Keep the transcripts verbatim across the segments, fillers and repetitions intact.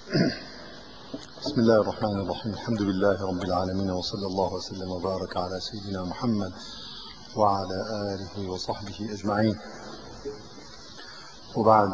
بسم الله الرحمن الرحيم. الحمد لله رب العالمين، وصلى الله وسلم وبارك على سيدنا محمد وعلى آله وصحبه أجمعين، وبعد.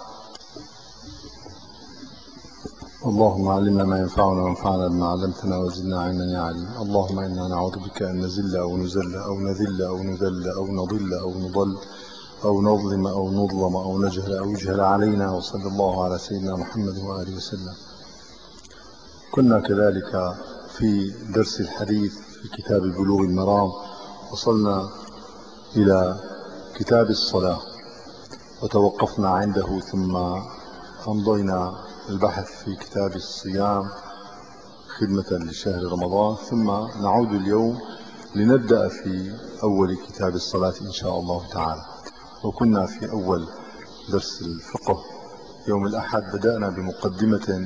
اللهم علمنا ما ينفعنا وانفعنا بما علمتنا وزدنا علما يا عليم. اللهم إنا نعوذ بك أن نزل أو نزل أو نذل أو نذل أو نضل أو نضل أو نظلم أو نظلم أو نجهل أو يجهل علينا. وصلى الله على سيدنا محمد وآله وسلم. كنا كذلك في درس الحديث في كتاب بلوغ المرام، وصلنا إلى كتاب الصلاة وتوقفنا عنده، ثم أمضينا البحث في كتاب الصيام خدمة لشهر رمضان، ثم نعود اليوم لنبدأ في أول كتاب الصلاة إن شاء الله تعالى. وكنا في أول درس الفقه يوم الأحد بدأنا بمقدمة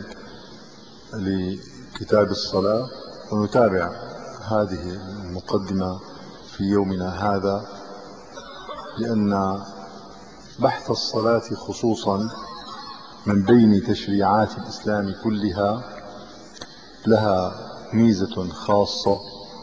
لكتاب الصلاة، ونتابع هذه المقدمة في يومنا هذا، لأن بحث الصلاة خصوصا من بين تشريعات الإسلام كلها لها ميزة خاصة،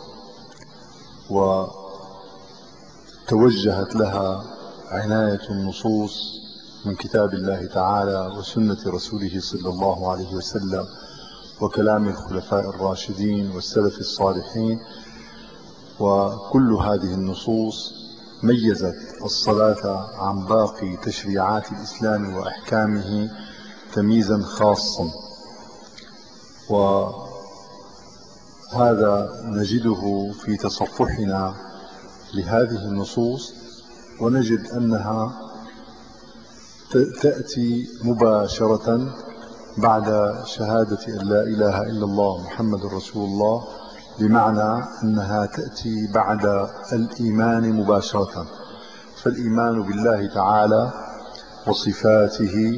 وتوجهت لها عناية النصوص من كتاب الله تعالى وسنة رسوله صلى الله عليه وسلم وكلام الخلفاء الراشدين والسلف الصالحين. وكل هذه النصوص ميزت الصلاة عن باقي تشريعات الإسلام وأحكامه تمييزا خاصا، وهذا نجده في تصفحنا لهذه النصوص، ونجد أنها تأتي مباشرة بعد شهادة أن لا إله إلا الله محمد رسول الله، بمعنى أنها تأتي بعد الإيمان مباشرة. فالإيمان بالله تعالى وصفاته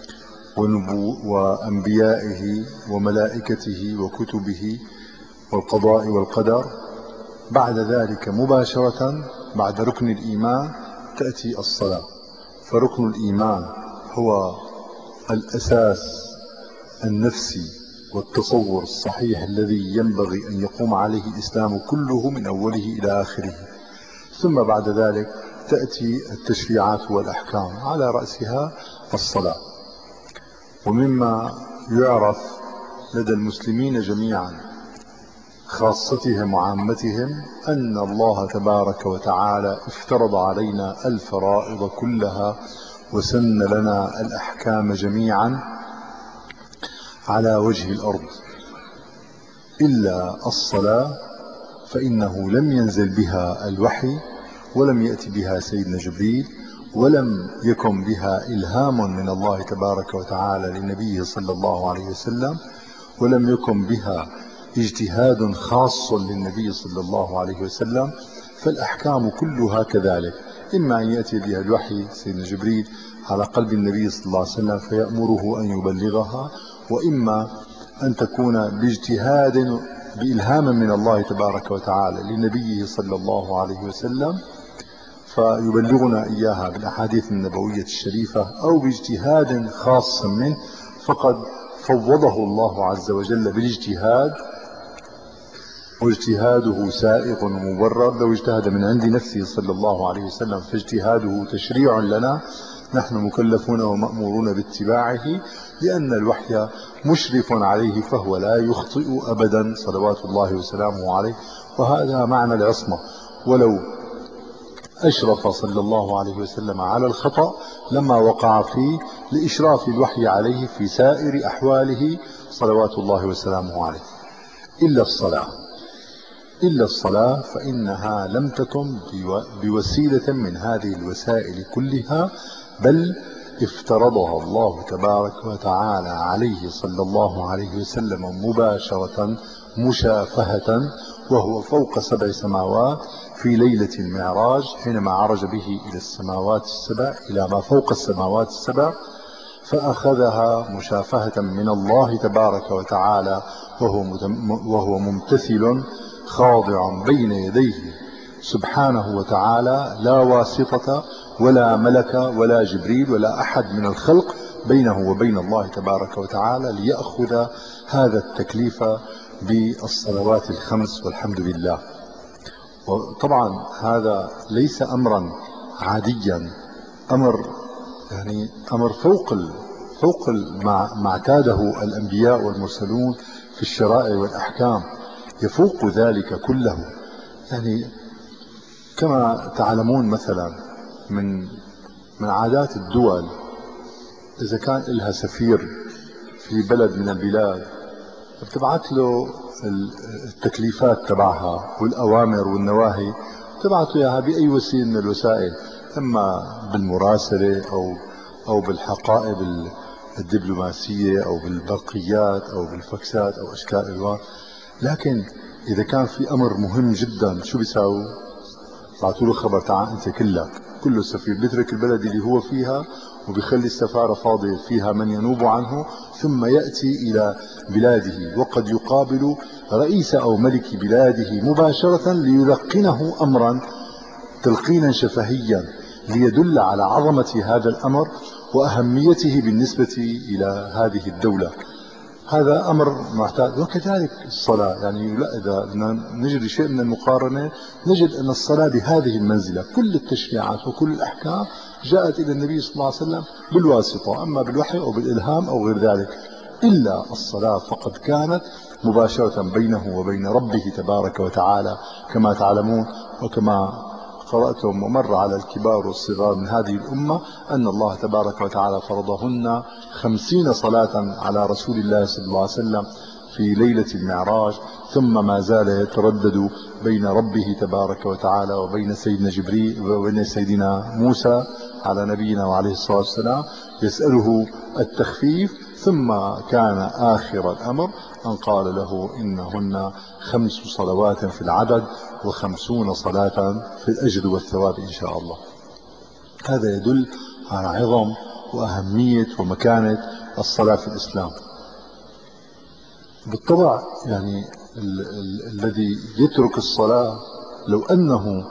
وأنبيائه وملائكته وكتبه والقضاء والقدر، بعد ذلك مباشرة بعد ركن الإيمان تأتي الصلاة. فركن الإيمان هو الأساس النفسي والتصور الصحيح الذي ينبغي أن يقوم عليه الإسلام كله من أوله إلى آخره، ثم بعد ذلك تأتي التشريعات والأحكام، على رأسها الصلاة. ومما يعرف لدى المسلمين جميعا خاصتهم وعامتهم أن الله تبارك وتعالى افترض علينا الفرائض كلها وسن لنا الأحكام جميعا على وجه الأرض، إلا الصلاة، فإنه لم ينزل بها الوحي، ولم يأتي بها سيدنا جبريل، ولم يكن بها إلهام من الله تبارك وتعالى لنبيه صلى الله عليه وسلم، ولم يكن بها اجتهاد خاص للنبي صلى الله عليه وسلم. فالأحكام كلها كذلك، إما أن يأتي بها الوحي سيدنا جبريل على قلب النبي صلى الله عليه وسلم فيأمره أن يبلغها، وإما أن تكون باجتهاد بإلهام من الله تبارك وتعالى لنبيه صلى الله عليه وسلم فيبلغنا إياها بالأحاديث النبوية الشريفة، أو باجتهاد خاص منه فقد فوضه الله عز وجل بالاجتهاد، واجتهاده سائغ ومبرر. لو اجتهد من عند نفسه صلى الله عليه وسلم فاجتهاده تشريع لنا، نحن مكلفون ومأمورون باتباعه، لأن الوحي مشرف عليه فهو لا يخطئ أبدا صلوات الله وسلامه عليه. وهذا معنى العصمة، ولو أشرف صلى الله عليه وسلم على الخطأ لما وقع فيه لإشراف الوحي عليه في سائر أحواله صلوات الله وسلامه عليه. إلا الصلاة، إلا الصلاة فإنها لم تكن بوسيلة من هذه الوسائل كلها، بل افترضها الله تبارك وتعالى عليه صلى الله عليه وسلم مباشرة مشافهة، وهو فوق سبع سماوات في ليلة المعراج، حينما عرج به إلى السماوات السبع، إلى ما فوق السماوات السبع، فأخذها مشافهة من الله تبارك وتعالى، وهو, وهو ممتثل خاضع بين يديه سبحانه وتعالى، لا واسطة ولا ملك ولا جبريل ولا أحد من الخلق بينه وبين الله تبارك وتعالى ليأخذ هذا التكليف بالصلوات الخمس والحمد لله. وطبعا هذا ليس أمرا عاديا، أمر يعني أمر فوق ال فوق ما ما اعتاده الأنبياء والمرسلون في الشرائع والأحكام، يفوق ذلك كله. يعني كما تعلمون مثلا من من عادات الدول، إذا كان لها سفير في بلد من البلاد بتبعث له التكليفات تبعها والأوامر والنواهي، تبعث إياها بأي وسيلة من الوسائل، إما بالمراسلة أو أو بالحقائب الدبلوماسية أو بالبرقيات أو بالفاكسات أو أشكال ألوان. لكن إذا كان في أمر مهم جدا شو بيساووا؟ بعثوا له خبر: تعال أنت كلك. كل السفير بيترك البلد اللي هو فيها وبيخلي السفارة فاضية فيها من ينوب عنه، ثم يأتي إلى بلاده وقد يقابل رئيس أو ملك بلاده مباشرة ليلقنه أمرا تلقينا شفهيا ليدل على عظمة هذا الأمر وأهميته بالنسبة إلى هذه الدولة. هذا أمر معتاد. وكذلك الصلاة، يعني لا إذا نجد شيء من المقارنة نجد أن الصلاة بهذه المنزلة، كل التشريعات وكل الأحكام جاءت إلى النبي صلى الله عليه وسلم بالواسطة، أما بالوحي أو بالإلهام أو غير ذلك، إلا الصلاة فقد كانت مباشرة بينه وبين ربه تبارك وتعالى كما تعلمون. وكما قرأتم ومر على الكبار والصغار من هذه الأمة أن الله تبارك وتعالى فرضهن خمسين صلاة على رسول الله صلى الله عليه وسلم في ليلة المعراج، ثم ما زال يتردد بين ربه تبارك وتعالى وبين سيدنا جبريل وبين سيدنا موسى على نبينا وعليه الصلاة والسلام يسأله التخفيف، ثم كان آخر الأمر أن قال له: إنهن خمس صلوات في العدد وخمسون صلاة في الأجر والثواب إن شاء الله. هذا يدل على عظم وأهمية ومكانة الصلاة في الإسلام. بالطبع يعني ال ال الذي يترك الصلاة لو أنه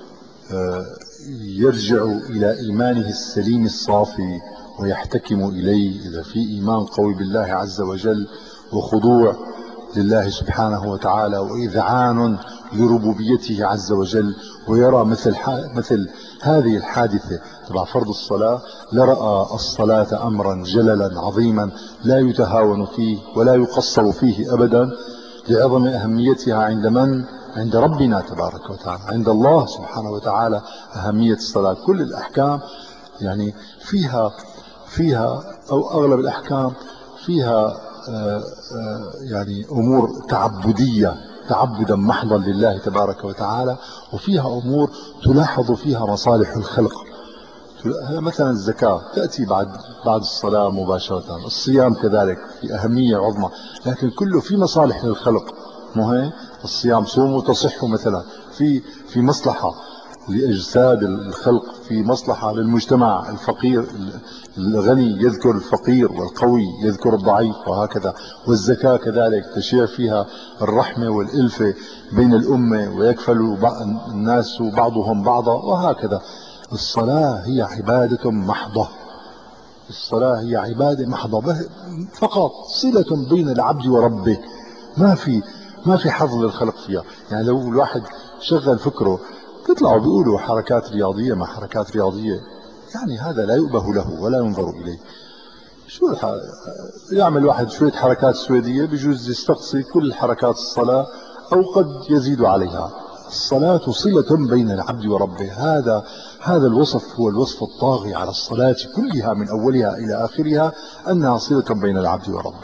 يرجع إلى إيمانه السليم الصافي ويحتكم إليه، إذا في إيمان قوي بالله عز وجل وخضوع لله سبحانه وتعالى وإذعان لربوبيته عز وجل، ويرى مثل مثل هذه الحادثة تبع فرض الصلاة، لرأى الصلاة أمرا جللا عظيما لا يتهاون فيه ولا يقصر فيه أبدا، لعظم أهميتها عند من؟ عند ربنا تبارك وتعالى، عند الله سبحانه وتعالى أهمية الصلاة. كل الأحكام يعني فيها فيها أو أغلب الأحكام فيها آآ آآ يعني أمور تعبدية، تعبدا محضا لله تبارك وتعالى، وفيها أمور تلاحظ فيها مصالح الخلق. مثلا الزكاة تأتي بعد بعد الصلاة مباشرة، الصيام كذلك في أهمية عظمى، لكن كله في مصالح للخلق. مو هيك؟ الصيام صوموا تصحوا مثلا، في في مصلحة لأجساد الخلق، في مصلحة للمجتمع. الفقير الغني يذكر الفقير والقوي يذكر الضعيف وهكذا. والزكاة كذلك تشيع فيها الرحمة والألفة بين الأمة ويكفل الناس بعضهم بعضا وهكذا. الصلاة هي عبادة محضة، الصلاة هي عبادة محضة فقط، صلة بين العبد وربه، ما في ما في حظ للخلق فيها. يعني لو الواحد شغل فكره بيطلعوا بيقولوا حركات رياضية مع حركات رياضية، يعني هذا لا يؤبه له ولا ينظر إليه. شو الح... يعمل واحد شوية حركات سويدية بيجوز يستقصي كل حركات الصلاة أو قد يزيد عليها. الصلاة صلة بين العبد وربه، هذا هذا الوصف هو الوصف الطاغي على الصلاة كلها من أولها إلى آخرها، أنها صلة بين العبد وربه.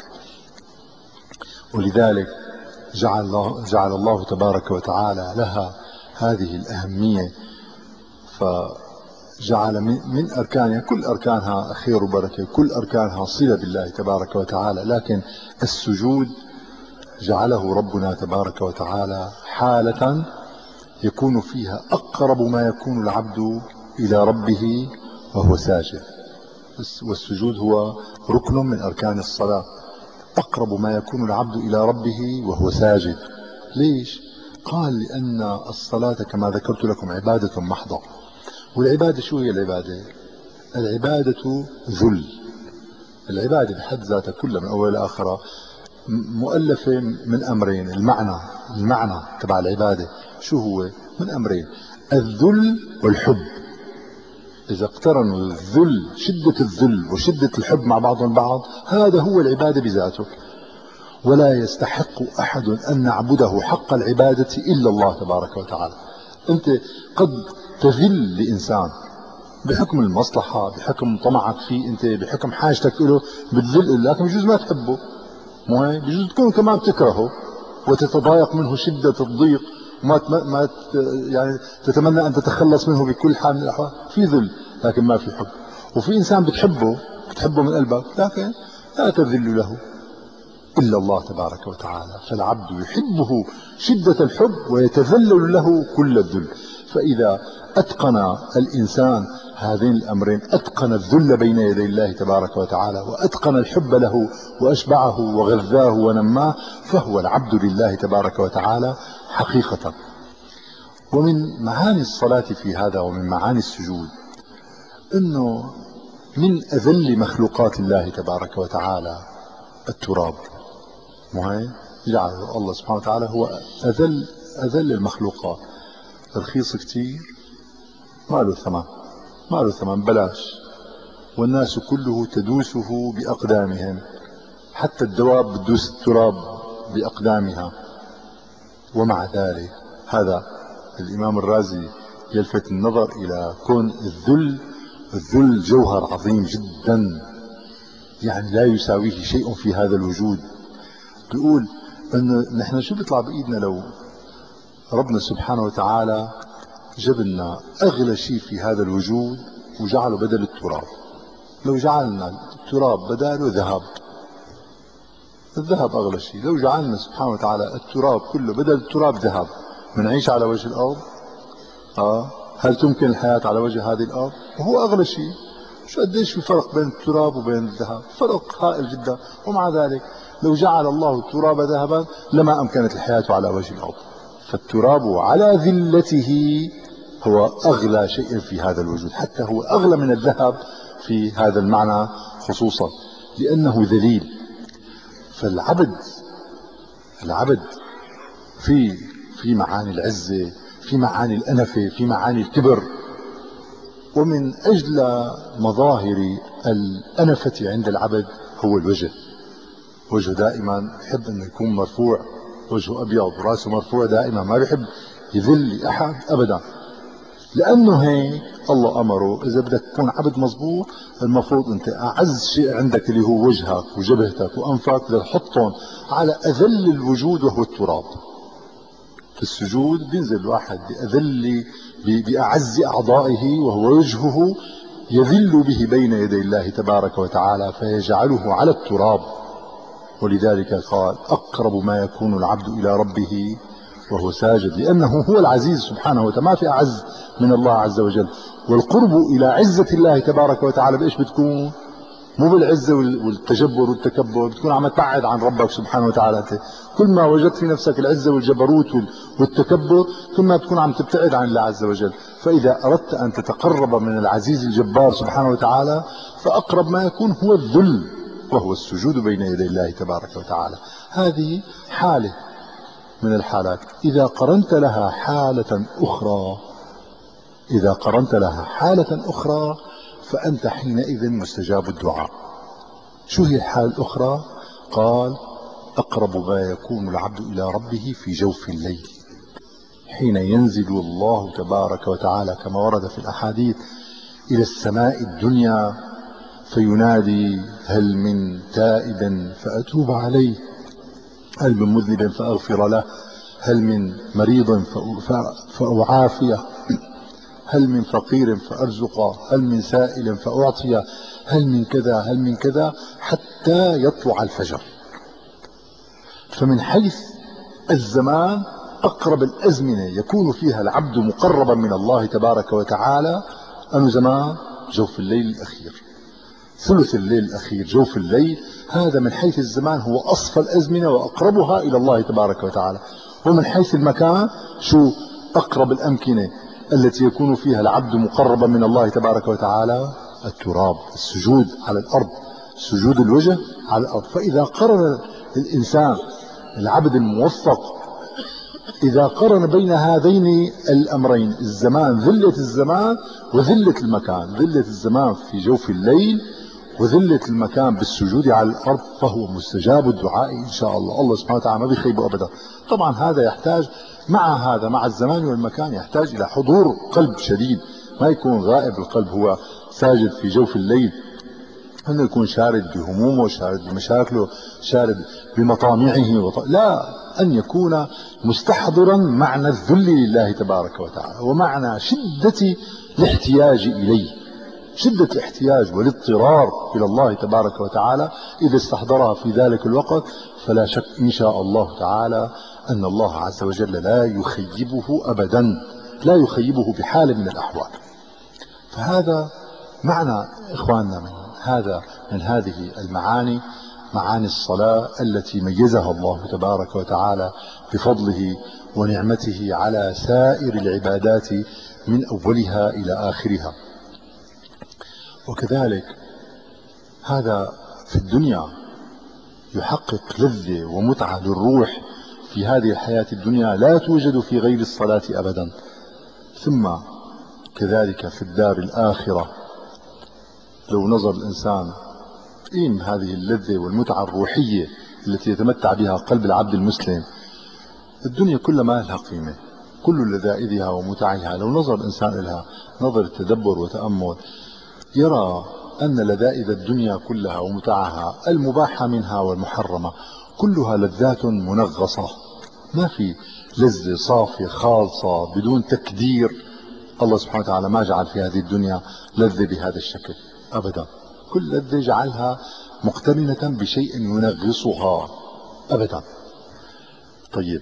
ولذلك جعل الله, جعل الله تبارك وتعالى لها هذه الأهمية، فجعل من أركانها، كل أركانها خير وبركة، كل أركانها صلة بالله تبارك وتعالى، لكن السجود جعله ربنا تبارك وتعالى حالة يكون فيها أقرب ما يكون العبد إلى ربه وهو ساجد. والسجود هو ركن من أركان الصلاة، أقرب ما يكون العبد إلى ربه وهو ساجد. ليش؟ قال: لأن الصلاة كما ذكرت لكم عبادة محضة. والعبادة شو هي العبادة؟ العبادة ذل، العبادة بحد ذاتها كلها من أول لآخرها مؤلفة من أمرين. المعنى المعنى تبع العبادة شو هو؟ من أمرين: الذل والحب. إذا اقترنوا الذل، شدة الذل وشدة الحب مع بعضهم البعض، هذا هو العبادة بذاته. ولا يستحق أحد أن نعبده حق العبادة إلا الله تبارك وتعالى. أنت قد تذل لإنسان بحكم المصلحة، بحكم طمعك فيه أنت، بحكم حاجتك له بتذل، لكن بجوز ما تحبه، مو هيك؟ بجوز تكون كمان بتكرهه وتتضايق منه شدة الضيق، ما ما يعني تتمنى أن تتخلص منه بكل حال من الأحوال. في ذل لكن ما في حب. وفي إنسان بتحبه بتحبه من قلبك، لكن لا تذل له إلا الله تبارك وتعالى. فالعبد يحبه شدة الحب ويتذلل له كل الذل. فإذا أتقن الإنسان هذين الأمرين، أتقن الذل بين يدي الله تبارك وتعالى، وأتقن الحب له وأشبعه وغذاه ونماه، فهو العبد لله تبارك وتعالى حقيقة. ومن معاني الصلاة في هذا ومن معاني السجود أنه من أذل مخلوقات الله تبارك وتعالى التراب. مهي جعل الله سبحانه وتعالى هو أذل أذل المخلوقات. رخيص كتير، ما له ثمن، ما له ثمن، بلاش، والناس كله تدوسه بأقدامهم، حتى الدواب بتدوس التراب بأقدامها. ومع ذلك هذا الإمام الرازي يلفت النظر إلى كون الذل الذل جوهر عظيم جدا، يعني لا يساويه شيء في هذا الوجود. بيقول أن نحن شو بيطلع بإيدنا لو ربنا سبحانه وتعالى جاب لنا أغلى شيء في هذا الوجود وجعله بدل التراب؟ لو جعلنا التراب بداله ذهب، الذهب أغلى شيء، لو جعلنا سبحانه وتعالى التراب كله بدل التراب ذهب، منعيش على وجه الأرض؟ آه هل تمكن الحياة على وجه هذه الأرض وهو أغلى شيء؟ شو قديش في فرق بين التراب وبين الذهب؟ فرق هائل جدا. ومع ذلك لو جعل الله التراب ذهبا لما أمكنت الحياة على وجه الأرض. فالتراب على ذلته هو أغلى شيء في هذا الوجود، حتى هو أغلى من الذهب في هذا المعنى خصوصا لأنه ذليل. فالعبد العبد في في معاني العزة، في معاني الأنفة، في معاني الكبر. ومن أجل مظاهر الأنفة عند العبد هو الوجه. وجهه دائما يحب أنه يكون مرفوع، وجهه أبيض ورأسه مرفوع دائما، ما بيحب يذل أحد أبدا. لأنه هيك الله أمره إذا بدك تكون عبد مظبوط المفروض أنت أعز شيء عندك اللي هو وجهك وجبهتك وأنفك بدك تحطهم على أذل الوجود وهو التراب. في السجود بينزل الواحد بأذل بأعز أعضائه وهو وجهه، يذل به بين يدي الله تبارك وتعالى فيجعله على التراب. ولذلك قال أقرب ما يكون العبد إلى ربه وهو ساجد، لأنه هو العزيز سبحانه وتعالى، ما في أعز من الله عز وجل. والقرب إلى عزة الله تبارك وتعالى بإيش بتكون؟ مو بالعزة والتجبر والتكبر، بتكون عم تبعد عن ربك سبحانه وتعالى. كل ما وجدت في نفسك العزة والجبروت والتكبر كل ما بتكون عم تبتعد عن الله عز وجل. فإذا أردت أن تتقرب من العزيز الجبار سبحانه وتعالى فأقرب ما يكون هو الذل وهو السجود بين يدي الله تبارك وتعالى. هذه حالة من الحالات. إذا قرنت لها حالة أخرى إذا قرنت لها حالة أخرى فأنت حينئذ مستجاب الدعاء. شو هي الحالة الأخرى؟ قال أقرب ما يكون العبد إلى ربه في جوف الليل، حين ينزل الله تبارك وتعالى كما ورد في الأحاديث إلى السماء الدنيا فينادي هل من تائب فأتوب عليه، هل من مذنب فأغفر له، هل من مريض فأعافيه، هل من فقير فأرزقه، هل من سائل فأعطيه، هل من كذا هل من كذا حتى يطلع الفجر. فمن حيث الزمان أقرب الأزمنة يكون فيها العبد مقربا من الله تبارك وتعالى أنه زمان جوف الليل الأخير، ثلث الليل الأخير، جوف الليل. هذا من حيث الزمان هو أصفى الأزمنة وأقربها إلى الله تبارك وتعالى. ومن حيث المكان شو أقرب الأمكنة التي يكون فيها العبد مقربا من الله تبارك وتعالى؟ التراب، السجود على الأرض. سجود الوجه على الأرض. فإذا قرن الإنسان العبد الموفق إذا قرن بين هذين الأمرين، الزمان، ذلة الزمان وذلة المكان، ذلة الزمان في جوف الليل وذلة المكان بالسجود على الأرض، فهو مستجاب الدعاء إن شاء الله. الله سبحانه وتعالى ما بيخيبه أبدا. طبعا هذا يحتاج مع هذا مع الزمان والمكان يحتاج إلى حضور قلب شديد، ما يكون غائب القلب هو ساجد في جوف الليل، أنه يكون شارد بهمومه، شارد بمشاكله، شارد بمطامعه وط... لا، أن يكون مستحضرا معنى الذل لله تبارك وتعالى ومعنى شدة الاحتياج إليه، شدة الاحتياج والاضطرار إلى الله تبارك وتعالى. إذا استحضرها في ذلك الوقت فلا شك إن شاء الله تعالى أن الله عز وجل لا يخيبه أبدا، لا يخيبه بحال من الأحوال. فهذا معنى إخواننا من هذا من هذه المعاني، معاني الصلاة التي ميزها الله تبارك وتعالى بفضله ونعمته على سائر العبادات من أولها إلى آخرها. وكذلك هذا في الدنيا يحقق لذة ومتعة للروح في هذه الحياة الدنيا لا توجد في غير الصلاة أبدا. ثم كذلك في الدار الآخرة لو نظر الإنسان قيم هذه اللذة والمتعة الروحية التي يتمتع بها قلب العبد المسلم، الدنيا كلها ما لها قيمة، كل لذائذها ومتعها لو نظر الإنسان لها نظر تدبر وتأمل يرى أن لذائذ الدنيا كلها ومتعها المباحة منها والمحرمة كلها لذات منغصة، ما في لذة صافية خالصة بدون تكدير. الله سبحانه وتعالى ما جعل في هذه الدنيا لذة بهذا الشكل أبدا، كل لذة جعلها مقترنة بشيء ينغصها أبدا. طيب،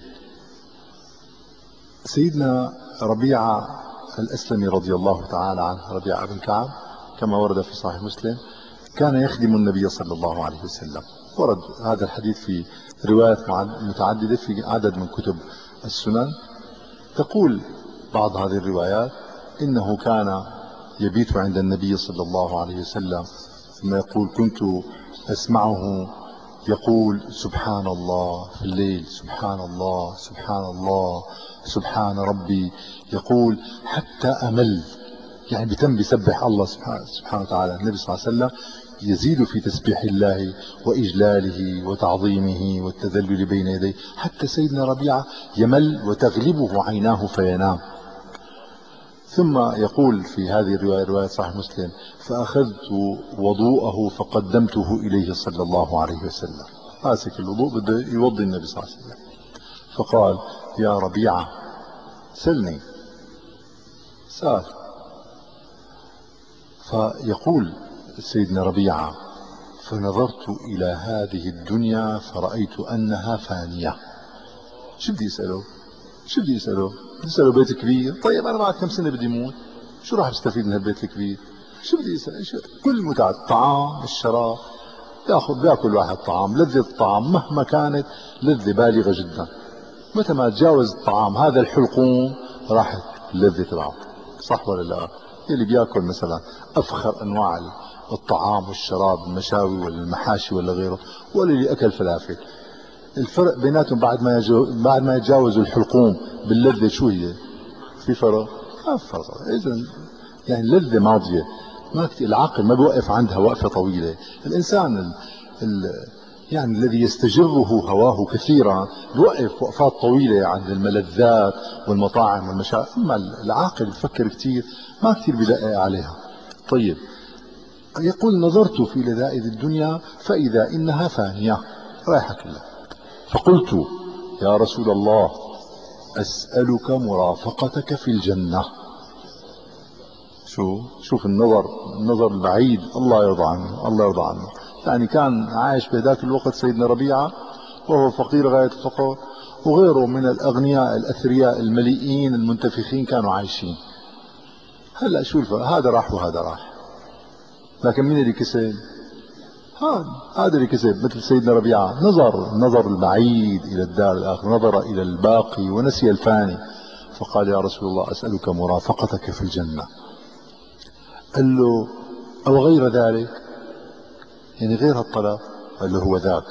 سيدنا ربيعة الأسلمي رضي الله تعالى عنه، ربيعة بن كعب كما ورد في صحيح مسلم، كان يخدم النبي صلى الله عليه وسلم. ورد هذا الحديث في روايات متعددة في عدد من كتب السنن. تقول بعض هذه الروايات إنه كان يبيت عند النبي صلى الله عليه وسلم ثم يقول كنت أسمعه يقول سبحان الله في الليل، سبحان الله سبحان الله سبحان ربي، يقول حتى أمل، يعني بتم بيسبح الله سبحانه, سبحانه وتعالى. النبي صلى الله عليه وسلم يزيد في تسبيح الله وإجلاله وتعظيمه والتذلل بين يديه حتى سيدنا ربيعة يمل وتغلبه عيناه فينام. ثم يقول في هذه الرواية، رواية صحيح مسلم، فأخذت وضوءه فقدمته إليه صلى الله عليه وسلم، ماسك الوضوء بده يوضي النبي صلى الله عليه وسلم، فقال يا ربيعة سلني، سال. فيقول سيدنا ربيعة فنظرت إلى هذه الدنيا فرأيت أنها فانية. شو بدي يسأله؟ شو بدي يسأله؟ بدي يسأله بيت كبير، طيب أنا بعد كم سنة بدي موت، شو راح استفيد من البيت الكبير؟ شو بدي يسأل؟ شو؟ كل متعة الطعام الشراب، ياخذ بياكل واحد طعام، لذة الطعام مهما كانت لذة بالغة جدا، متى ما تجاوز الطعام هذا الحلقوم راحت اللذة تبعه، صح ولا لا؟ اللي بياكل مثلا افخر انواع الطعام والشراب، المشاوي ولا المحاشي ولا غيره، ولا اللي اكل فلافل، الفرق بيناتهم بعد ما يجو بعد ما يتجاوزوا الحلقوم باللذة شو هي؟ في فرق؟ ما في فرق. اذا يعني اللذة ماضية، ما كتير العقل ما بيوقف عندها وقفة طويلة. الانسان ال ال يعني الذي يستجره هواه كثيرا بيوقف وقفات طويلة عند الملذات والمطاعم والمشاوي، اما العاقل بفكر كثير ما كثير بدقق عليها. طيب، يقول نظرت في لذائذ الدنيا فإذا إنها فانية رايحة كلها، فقلت يا رسول الله أسألك مرافقتك في الجنة. شو شوف النظر النظر البعيد، الله يرضى عنه، الله يرضى عنه. يعني كان عايش بهذاك الوقت سيدنا ربيعة وهو فقير غاية الفقر، وغيره من الأغنياء الأثرياء المليئين المنتفخين كانوا عايشين. هلا شو الفرق؟ هذا راح وهذا راح، لكن مين اللي كسب؟ هذا هذا اللي كسب. مثل سيدنا ربيعة نظر نظر البعيد إلى الدار الآخرة، نظر إلى الباقي ونسي الفاني، فقال يا رسول الله أسألك مرافقتك في الجنة. قال له أو غير ذلك؟ يعني غير هالطلب. قال له هو ذاك.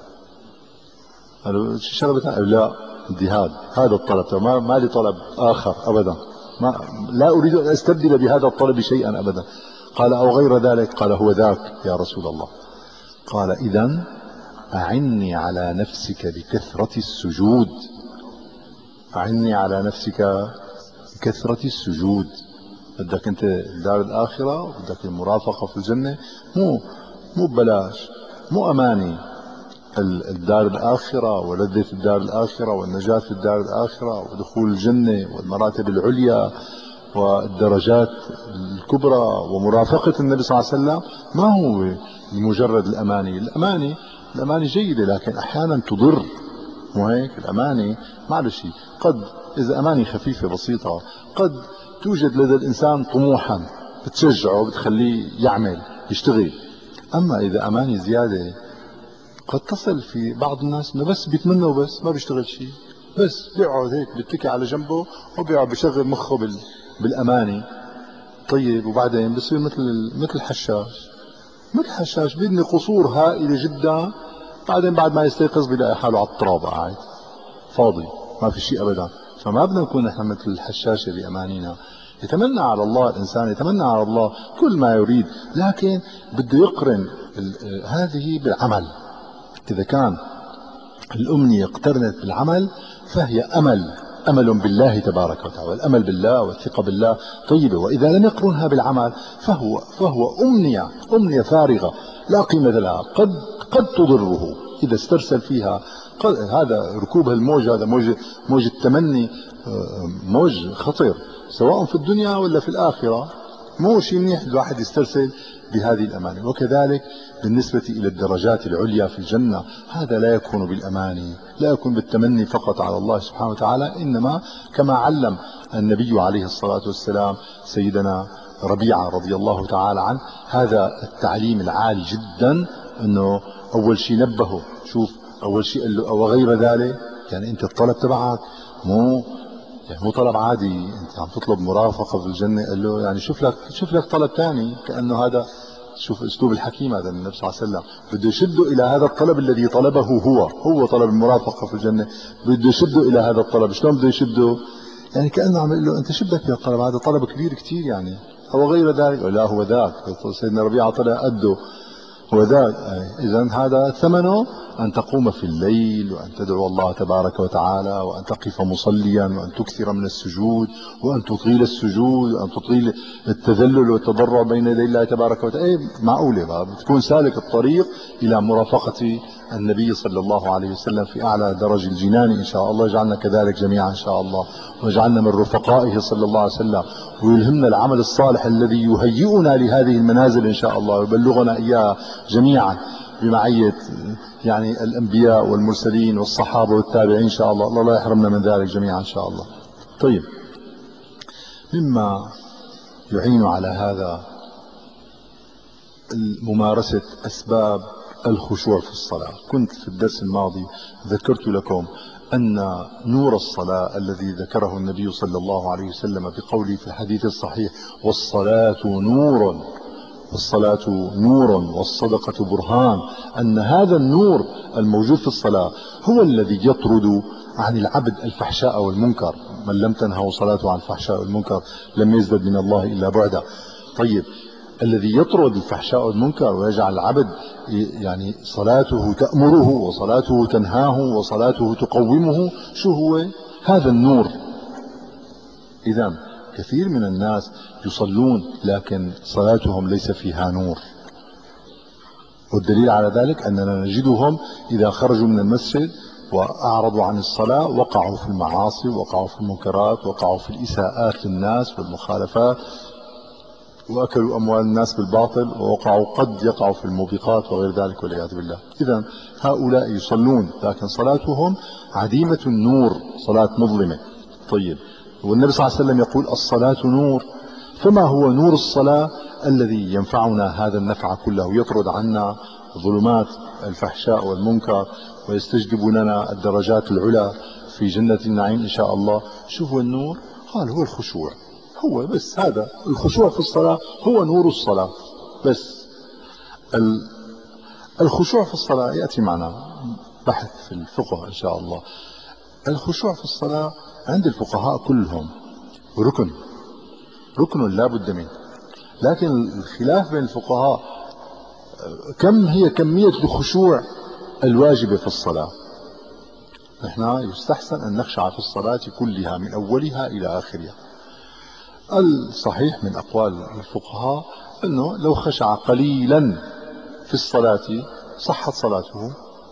قال له شغله ثانيه؟ لا، بدي هذا هذا الطلب، ما ما لي طلب اخر ابدا، ما لا اريد ان استبدل بهذا الطلب شيئا ابدا. قال او غير ذلك؟ قال هو ذاك يا رسول الله. قال اذن اعني على نفسك بكثرة السجود، اعني على نفسك بكثرة السجود. بدك انت الدار الاخرة وبدك المرافقة في الجنة، مو مو ببلاش، مو اماني. الدار الآخرة ولذة الدار الآخرة والنجاة في الدار الآخرة ودخول الجنة والمراتب العليا والدرجات الكبرى ومرافقة النبي صلى الله عليه وسلم ما هو بمجرد الأماني. الأماني الأماني جيدة لكن أحيانا تضر، مو هيك؟ الأماني معلش قد إذا أماني خفيفة بسيطة قد توجد لدى الإنسان طموحا بتشجعه بتخليه يعمل يشتغل. أما إذا أماني زيادة قد تصل في بعض الناس انه بس بيتمنى وبس ما بيشتغل شيء، بس بيقعد هيك بيتكي على جنبه وبيقعد بيشغل مخه بال... بالاماني. طيب وبعدين بصير مثل مثل الحشاش، مثل الحشاش بيبني قصور هائله جدا، بعدين بعد ما يستيقظ بيلاقي حاله على التراب قاعد فاضي ما في شيء ابدا. فما بدنا نكون نحن مثل الحشاشه بامانينا. يتمنى على الله الانسان، يتمنى على الله كل ما يريد، لكن بده يقرن هذه بالعمل. إذا كان الأمنية اقترنت بالعمل فهي أمل، أمل بالله تبارك وتعالى، الأمل بالله والثقة بالله طيبة. وإذا لم يقرنها بالعمل فهو فهو أمنية أمنية فارغة لا قيمة لها، قد قد تضره إذا استرسل فيها. قد هذا ركوب الموج، هذا موج موج التمني، موج خطير سواء في الدنيا ولا في الآخرة. مو شيء منيح الواحد يسترسل بهذه الأماني. وكذلك بالنسبة إلى الدرجات العليا في الجنة، هذا لا يكون بالأماني، لا يكون بالتمني فقط على الله سبحانه وتعالى، إنما كما علم النبي عليه الصلاة والسلام سيدنا ربيعة رضي الله تعالى عنه هذا التعليم العالي جدا، أنه أول شيء نبهه. شوف أول شيء قال له أو غير ذلك، يعني أنت الطلب تبعك مو يعني مو طلب عادي، انت عم تطلب مرافقة في الجنة. قال له يعني شوف لك شوف لك طلب ثاني، كأنه هذا شوف اسلوب الحكيم هذا من النبي صلى الله عليه وسلم، بده يشده الى هذا الطلب الذي طلبه هو هو طلب المرافقة في الجنة، بده يشده الى هذا الطلب. شلون بده يشده؟ يعني كأنه عم يقول له انت شو بدك يا طلب، هذا طلب كبير كثير يعني، او غير ذلك. لا هو ذاك. سيدنا ربيعة طلع قده وذاك. إذن هذا ثمنه أن تقوم في الليل وأن تدعو الله تبارك وتعالى وأن تقف مصليا وأن تكثر من السجود وأن تطيل السجود وأن تطيل التذلل والتضرع بين يدي الله تبارك وتعالى. إيه معقولة بتكون سالك الطريق إلى مرافقة النبي صلى الله عليه وسلم في أعلى درج الجنان إن شاء الله. يجعلنا كذلك جميعا إن شاء الله، ويجعلنا من رفقائه صلى الله عليه وسلم، ويلهمنا العمل الصالح الذي يهيئنا لهذه المنازل إن شاء الله، ويبلغنا إياها جميعا بمعية يعني الأنبياء والمرسلين والصحابة والتابعين إن شاء الله. الله لا يحرمنا من ذلك جميعا إن شاء الله. طيب، مما يعين على هذا ممارسة أسباب الخشوع في الصلاة. كنت في الدرس الماضي ذكرت لكم أن نور الصلاة الذي ذكره النبي صلى الله عليه وسلم بقوله في الحديث الصحيح والصلاة نور، والصلاة نور والصدقة برهان، أن هذا النور الموجود في الصلاة هو الذي يطرد عن العبد الفحشاء والمنكر. من لم تنهه صلاته عن الفحشاء والمنكر لم يزدد من الله إلا بعدا. طيب، الذي يطرد الفحشاء والمنكر ويجعل العبد يعني صلاته تأمره وصلاته تنهاه وصلاته تقومه، شو هو هذا النور؟ إذن كثير من الناس يصلون لكن صلاتهم ليس فيها نور، والدليل على ذلك أننا نجدهم إذا خرجوا من المسجد وأعرضوا عن الصلاة وقعوا في المعاصي، وقعوا في المنكرات، وقعوا في الإساءات للناس والمخالفات، وأكلوا أموال الناس بالباطل، ووقعوا قد يقعوا في الموبقات وغير ذلك والعياذ بالله. إذن هؤلاء يصلون لكن صلاتهم عديمة النور، صلاة مظلمة. طيب، والنبي صلى الله عليه وسلم يقول الصلاة نور، فما هو نور الصلاة الذي ينفعنا هذا النفع كله، يطرد عنا ظلمات الفحشاء والمنكر ويستجلب لنا الدرجات العلى في جنة النعيم إن شاء الله؟ شو هو النور؟ قال هو الخشوع. هو بس هذا الخشوع في الصلاة هو نور الصلاة بس. الخشوع في الصلاة يأتي معنا بحث في الفقه إن شاء الله. الخشوع في الصلاة عند الفقهاء كلهم ركن ركن لا بد منه، لكن الخلاف بين الفقهاء كم هي كمية الخشوع الواجبة في الصلاة. نحن يستحسن أن نخشع في الصلاة كلها من أولها إلى آخرها. الصحيح من أقوال الفقهاء أنه لو خشع قليلا في الصلاة صحت صلاته،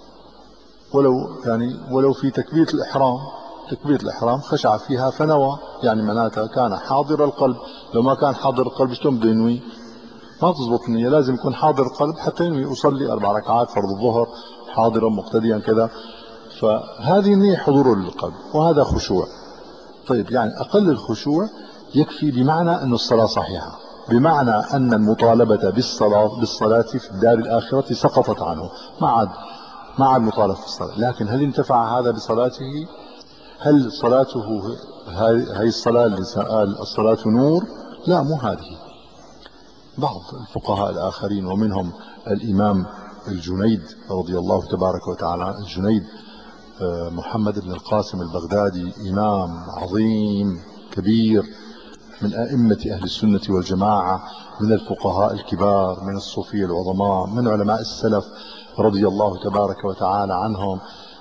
ولو يعني ولو في تكبيرة الإحرام تكبيرة الإحرام خشع فيها فنوى، يعني معناتها كان حاضر القلب. لو ما كان حاضر القلب شلون بده ينوي؟ ما تزبط النية، لازم يكون حاضر القلب حتى ينوي أصلي أربع ركعات فرض الظهر حاضرا مقتديا كذا، فهذه النية حضور للقلب وهذا خشوع. طيب يعني أقل الخشوع يكفي بمعنى أن الصلاة صحيحة، بمعنى أن المطالبة بالصلاة بالصلاة في الدار الآخرة سقطت عنه، ما عاد ما عاد مطالب في الصلاة. لكن هل انتفع هذا بصلاته؟ هل صلاته هذه الصلاة اللي سأل الصلاة نور؟ لا، مو هذه. بعض الفقهاء الآخرين ومنهم الإمام الجنيد رضي الله تبارك وتعالى، الجنيد محمد بن القاسم البغدادي، إمام عظيم كبير من أئمة أهل السنة والجماعة، من الفقهاء الكبار، من الصوفية العظماء، من علماء السلف رضي الله تبارك وتعالى عنهم،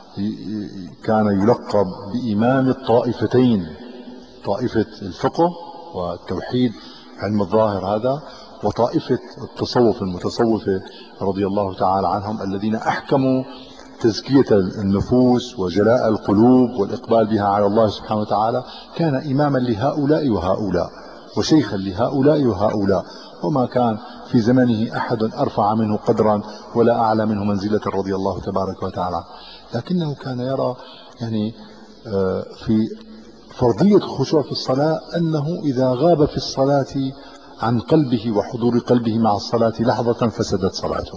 كان يلقب بإمام الطائفتين، طائفة الفقه والتوحيد علم الظاهر هذا، وطائفة التصوف المتصوفة رضي الله تعالى عنهم الذين أحكموا تزكية النفوس وجلاء القلوب والإقبال بها على الله سبحانه وتعالى. كان إماما لهؤلاء وهؤلاء وشيخا لهؤلاء وهؤلاء، وما كان في زمنه أحد أرفع منه قدرا ولا أعلى منه منزلة رضي الله تبارك وتعالى. لكنه كان يرى يعني في فرضية الخشوع في الصلاة أنه إذا غاب في الصلاة عن قلبه وحضور قلبه مع الصلاة لحظة فسدت صلاته.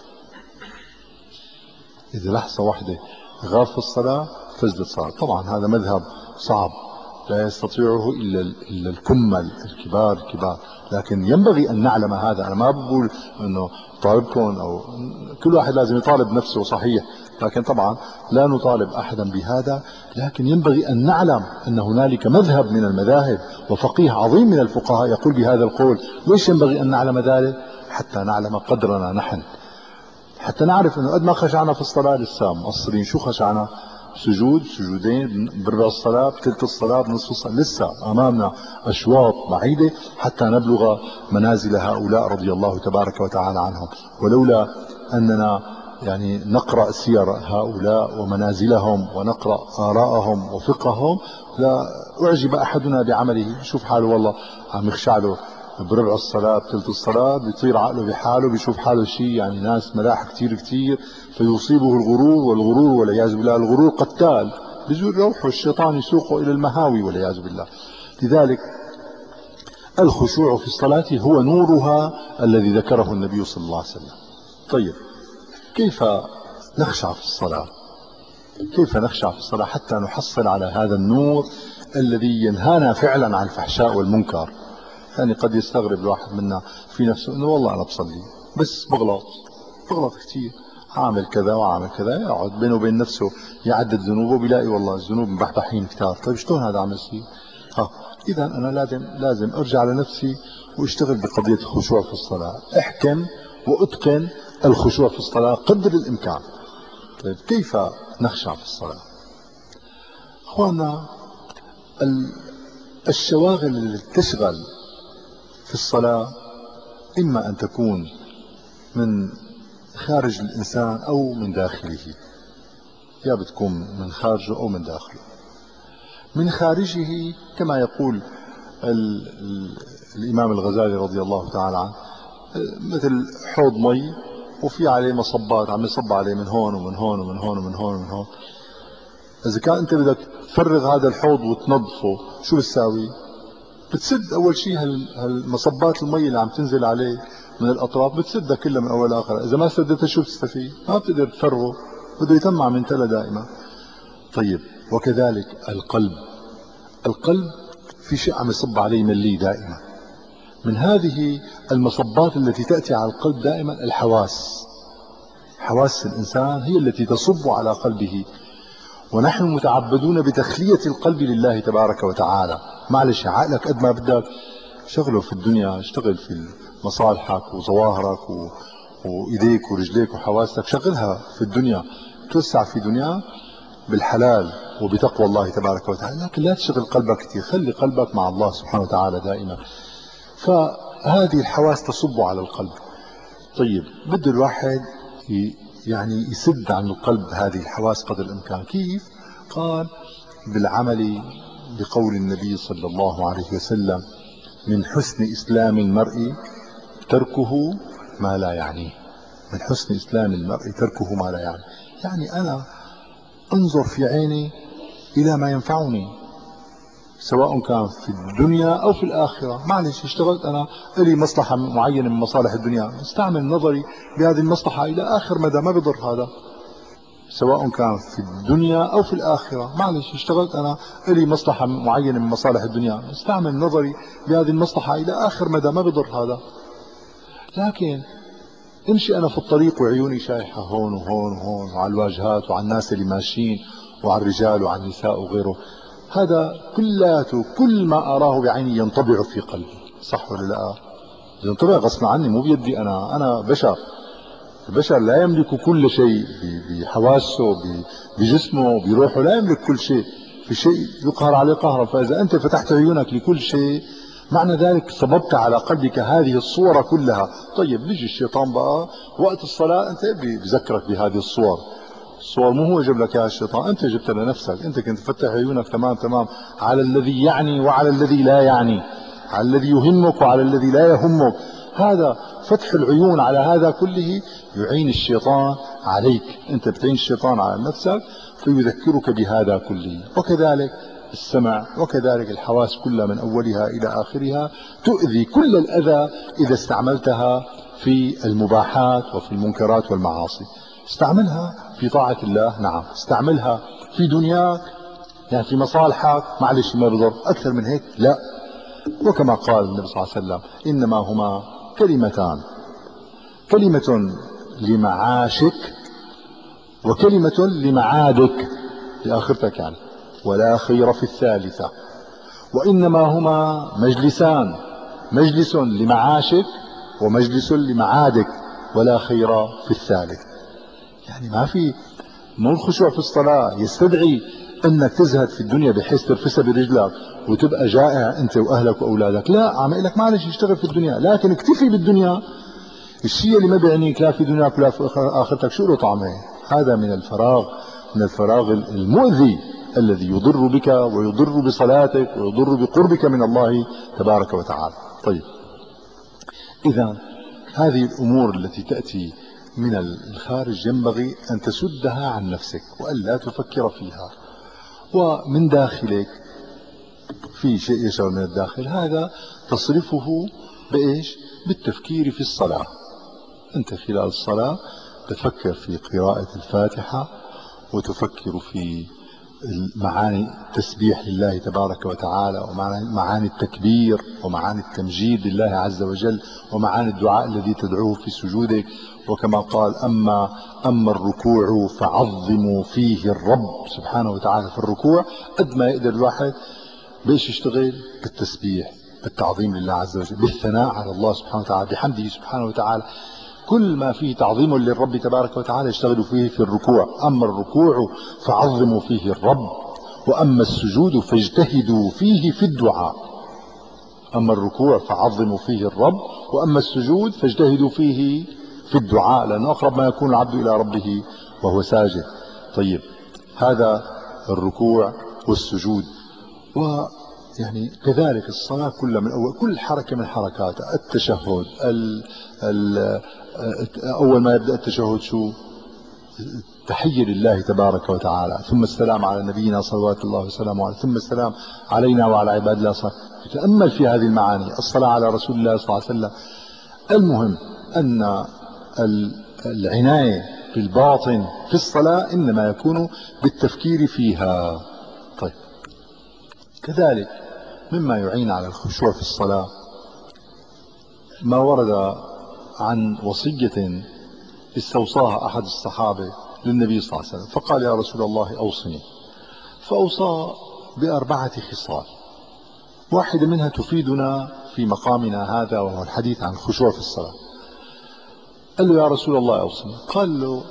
إذا لحظة واحدة غاب في الصلاة فسدت صلاته. طبعا هذا مذهب صعب لا يستطيعه إلا إلا الكمل الكبار الكبار، لكن ينبغي أن نعلم هذا. أنا ما بقول أنه طالبكم أو كل واحد لازم يطالب نفسه صحيح، لكن طبعا لا نطالب أحدا بهذا، لكن ينبغي أن نعلم أن هنالك مذهب من المذاهب وفقيه عظيم من الفقهاء يقول بهذا القول. ليش ينبغي أن نعلم ذلك؟ حتى نعلم قدرنا نحن، حتى نعرف انه قد ما خشعنا في الصلاة لسه مقصرين. شو خشعنا؟ سجود سجودين بربع الصلاة بثلث الصلاة بنصف الصلاة، لسه امامنا اشواط بعيدة حتى نبلغ منازل هؤلاء رضي الله تبارك وتعالى عنهم. ولولا اننا يعني نقرأ سير هؤلاء ومنازلهم ونقرأ آراءهم وفقههم لا أعجب أحدنا بعمله. شوف حاله والله عم يخشع له بربع الصلاة بثلث الصلاة، بيطير عقله بحاله، بيشوف حاله شيء يعني ناس ملاح كتير كتير، فيصيبه الغرور، والغرور والعياذ بالله الغرور قتال، بيزور روحه الشيطان يسوقه إلى المهاوي والعياذ بالله. لذلك الخشوع في الصلاة هو نورها الذي ذكره النبي صلى الله عليه وسلم. طيب كيف نخشع في الصلاة؟ كيف نخشع في الصلاة حتى نحصل على هذا النور الذي ينهانا فعلا عن الفحشاء والمنكر؟ يعني قد يستغرب الواحد منا في نفسه انه والله انا بصلي بس بغلط بغلط كثير، عامل كذا وعامل كذا، يقعد بينه وبين نفسه يعدد ذنوبه بيلاقي والله الذنوب مبحبحين كثار. طيب شلون هذا عم يصير؟ ها اذا انا لازم لازم ارجع لنفسي واشتغل بقضية الخشوع في الصلاة، احكم واتقن الخشوع في الصلاة قدر الامكان. طيب كيف نخشع في الصلاة؟ اخواننا الشواغل اللي تشغل في الصلاة إما أن تكون من خارج الإنسان أو من داخله، يا بتكون من خارجه أو من داخله. من خارجه كما يقول ال ال الإمام الغزالي رضي الله تعالى عنه، مثل حوض مي وفي عليه مصبات عم يصب عليه من هون ومن هون ومن هون ومن هون ومن هون. إذا كان أنت بدك تفرغ هذا الحوض وتنظفه شو بتساوي؟ بتسد اول شيء هالمصبات المي اللي عم تنزل عليه من الاطراف، بتسدها كلها من اول لاخر. اذا ما سدتها شو بتستفيد؟ ما بتقدر تفرغه، بده يتمع من تلا دائما. طيب وكذلك القلب، القلب في شيء عم يصب عليه ملي دائما. من هذه المصبات التي تأتي على القلب دائما الحواس، حواس الإنسان هي التي تصب على قلبه، ونحن متعبدون بتخلية القلب لله تبارك وتعالى. معلش عقلك قد ما بدك شغله في الدنيا، اشتغل في مصالحك وظواهرك و... وإيديك ورجليك وحواسك، شغلها في الدنيا، توسع في دنيا بالحلال وبتقوى الله تبارك وتعالى، لكن لا تشغل قلبك كثير، خلي قلبك مع الله سبحانه وتعالى دائما. فهذه الحواس تصب على القلب. طيب بده الواحد يعني يسد عن القلب هذه الحواس قدر الإمكان. كيف؟ قال بالعمل بقول النبي صلى الله عليه وسلم: من حسن إسلام المرء تركه ما لا يعنيه. من حسن إسلام المرء تركه ما لا يعنيه، يعني أنا انظر في عيني إلى ما ينفعني، سواء كان في الدنيا أو في الآخرة. معلش اشتغلت أنا لي مصلحة معينة من مصالح الدنيا، استعمل نظري بهذه المصلحة إلى آخر مدى، ما بضر هذا، سواء كان في الدنيا أو في الآخرة. معلش اشتغلت أنا لي مصلحة معينة من مصالح الدنيا، استعمل نظري بهذه المصلحة إلى آخر مدى، ما بضر هذا. لكن امشي أنا في الطريق وعيوني شايحة هون وهون وهون، وعلى الواجهات وعلى الناس اللي ماشيين وعلى الرجال وعلى النساء وغيره، هذا كلاته كل ما أراه بعيني ينطبع في قلبي، صح ولا لا؟ ينطبع غصب عني، مو بيدي أنا، أنا بشر. البشر لا يملك كل شيء بحواسه بجسمه بروحه، لا يملك كل شيء، في شيء يقهر عليه قهرا. فإذا أنت فتحت عيونك لكل شيء، معنى ذلك صببت على قلبك هذه الصور كلها. طيب بيجي الشيطان بقى وقت الصلاة، أنت بذكرك بهذه الصور. الصور مو هو جاب لك يا الشيطان، أنت جبتها لنفسك. أنت كنت فتح عيونك تمام تمام على الذي يعني وعلى الذي لا يعني، على الذي يهمك وعلى الذي لا يهمك. هذا فتح العيون على هذا كله يعين الشيطان عليك، أنت بتعين الشيطان على نفسك فيذكرك بهذا كله. وكذلك السمع، وكذلك الحواس كلها من أولها إلى آخرها تؤذي كل الأذى إذا استعملتها في المباحات وفي المنكرات والمعاصي. استعملها في طاعة الله، نعم. استعملها في دنياك، يعني في مصالحك، معلش ما بضر. أكثر من هيك لا. وكما قال النبي صلى الله عليه وسلم: إنما هما كلمتان، كلمة لمعاشك وكلمة لمعادك، لآخرتك يعني، ولا خير في الثالثة. وإنما هما مجلسان، مجلس لمعاشك ومجلس لمعادك، ولا خير في الثالث. يعني ما في، مو الخشوع في الصلاة يستدعي انك تزهد في الدنيا بحيث ترفسها برجلك وتبقى جائع انت واهلك واولادك. لا، عم اقول لك معلش اشتغل في الدنيا، لكن اكتفي بالدنيا. الشيء اللي ما بيعنيك لا في دنياك ولا في اخرتك شو له طعمه؟ هذا من الفراغ، من الفراغ المؤذي الذي يضر بك ويضر بصلاتك ويضر بقربك من الله تبارك وتعالى. طيب اذا هذه الامور التي تأتي من الخارج ينبغي ان تسدها عن نفسك والا تفكر فيها. ومن داخلك في شيء يشعر من الداخل، هذا تصرفه بايش؟ بالتفكير في الصلاة. انت خلال الصلاة تفكر في قراءة الفاتحة، وتفكر في معاني التسبيح لله تبارك وتعالى، ومعاني التكبير، ومعاني التمجيد لله عز وجل، ومعاني الدعاء الذي تدعوه في سجودك. وكما قال: أما أما الركوع فعظموا فيه الرب سبحانه وتعالى. في الركوع قد ما يقدر الواحد بيش يشتغل بالتسبيح، بالتعظيم لله عز وجل، بالثناء على الله سبحانه وتعالى، بحمده سبحانه وتعالى. كل ما فيه تعظيم للرب تبارك وتعالى يشتغلوا فيه في الركوع. أما الركوع فعظموا فيه الرب، وأما السجود فاجتهدوا فيه في الدعاء. أما الركوع فعظموا فيه الرب، وأما السجود فاجتهدوا فيه في الدعاء، لأنه أقرب ما يكون العبد إلى ربه وهو ساجد. طيب هذا الركوع والسجود. ويعني كذلك الصلاة كلها من أول، كل حركة من حركاتها، التشهد، ال ال أول ما يبدأ التشهد شو؟ تحية لله تبارك وتعالى، ثم السلام على نبينا صلوات الله وسلامه عليه، ثم السلام علينا وعلى عباد الله صلى. تأمل في هذه المعاني، الصلاة على رسول الله صلى الله عليه وسلم. المهم أن العناية بالباطن في الصلاة إنما يكون بالتفكير فيها. طيب كذلك مما يعين على الخشوع في الصلاة ما ورد عن وصية استوصاها أحد الصحابة للنبي صلى الله عليه وسلم، فقال يا رسول الله أوصني، فأوصى بأربعة خصال، واحدة منها تفيدنا في مقامنا هذا وهو الحديث عن الخشوع في الصلاة. قال له يا رسول الله أوصني، قال له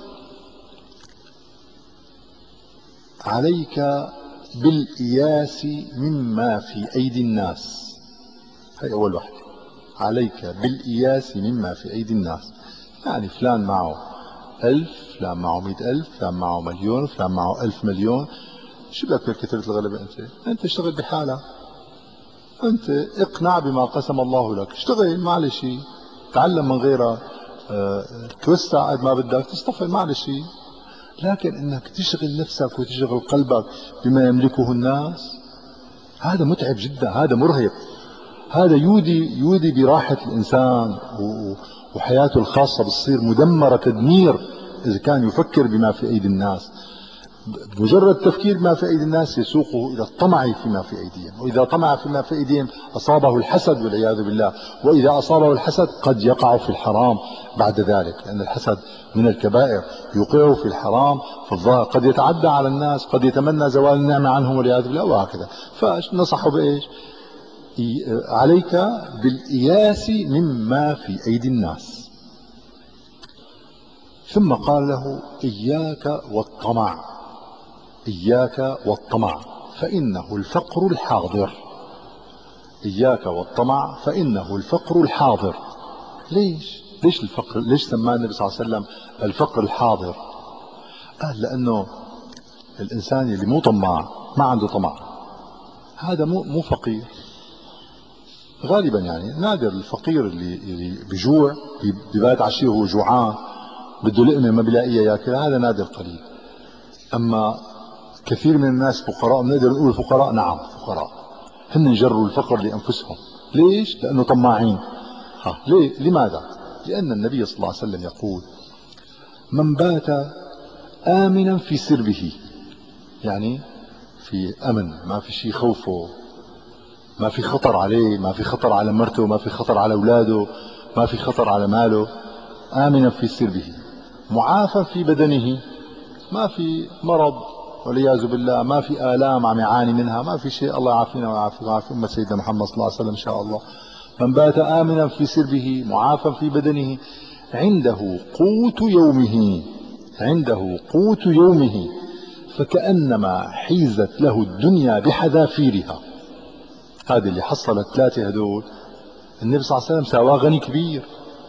عليك بالإياس مما في أيدي الناس. هي أول واحدة، عليك بالإياس مما في أيدي الناس. يعني فلان معه ألف، فلان معه مئة ألف، فلان معه مليون، فلان معه ألف مليون، شو بدك بكثرة الغلبة؟ أنت أنت اشتغل بحالك، أنت اقنع بما قسم الله لك، اشتغل معلش، تعلم من غيرك، اه توسع قد ما بدك، تصطفل معلش. لكن انك تشغل نفسك وتشغل قلبك بما يملكه الناس، هذا متعب جدا، هذا مرهق، هذا يودي يودي براحة الإنسان وحياته الخاصة بتصير مدمرة تدمير إذا كان يفكر بما في أيدي الناس. مجرد تفكير بما في أيدي الناس يسوقه إلى الطمع فيما في أيديهم، وإذا طمع فيما في أيديهم أصابه الحسد والعياذ بالله، وإذا أصابه الحسد قد يقع في الحرام بعد ذلك، لأن الحسد من الكبائر يوقعه في الحرام، في الظاهر قد يتعدى على الناس، قد يتمنى زوال النعمة عنهم والعياذ بالله وهكذا. فنصحوا بإيش؟ عليك بالإياس مما في أيدي الناس. ثم قال له إياك والطمع، إياك والطمع فإنه الفقر الحاضر. إياك والطمع فإنه الفقر الحاضر. ليش؟ ليش الفقر؟ ليش سماه النبي صلى الله عليه وسلم الفقر الحاضر؟ قال لأنه الإنسان اللي مو طماع، ما عنده طمع، هذا مو مو فقير غالبا. يعني نادر الفقير اللي اللي بجوع ببات عشيه وهو جوعان بده لقمه ما بيلاقيها ياكل، هذا نادر قليل. اما كثير من الناس فقراء، بنقدر نقول فقراء، نعم فقراء، هن جروا الفقر لانفسهم. ليش؟ لانه طماعين. ها ليه؟ لماذا؟ لان النبي صلى الله عليه وسلم يقول من بات امنا في سربه، يعني في امن، ما في شيء خوفه، ما في خطر عليه، ما في خطر على مرته، ما في خطر على اولاده، ما في خطر على ماله، آمنا في سربه، معافى في بدنه، ما في مرض والعياذ بالله، ما في آلام عم يعاني منها، ما في شيء، الله يعافينا ويعافي ويعافي أمة سيدنا محمد صلى الله عليه وسلم إن شاء الله. من بات آمنا في سربه معافى في بدنه عنده قوت يومه، عنده قوت يومه فكأنما حيزت له الدنيا بحذافيرها. هذه اللي حصل الثلاثة هدول النبي صلى الله عليه وسلم سواه غني كبير،